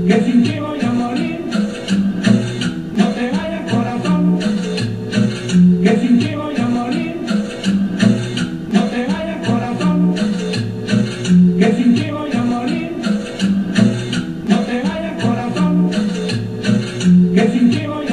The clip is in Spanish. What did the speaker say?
que sin ti voy a morir. No te vayas, corazón, que sin ti voy a morir. No te vayas, corazón, que sin ti voy a morir. No te vayas, corazón, que sin ti voy a morir.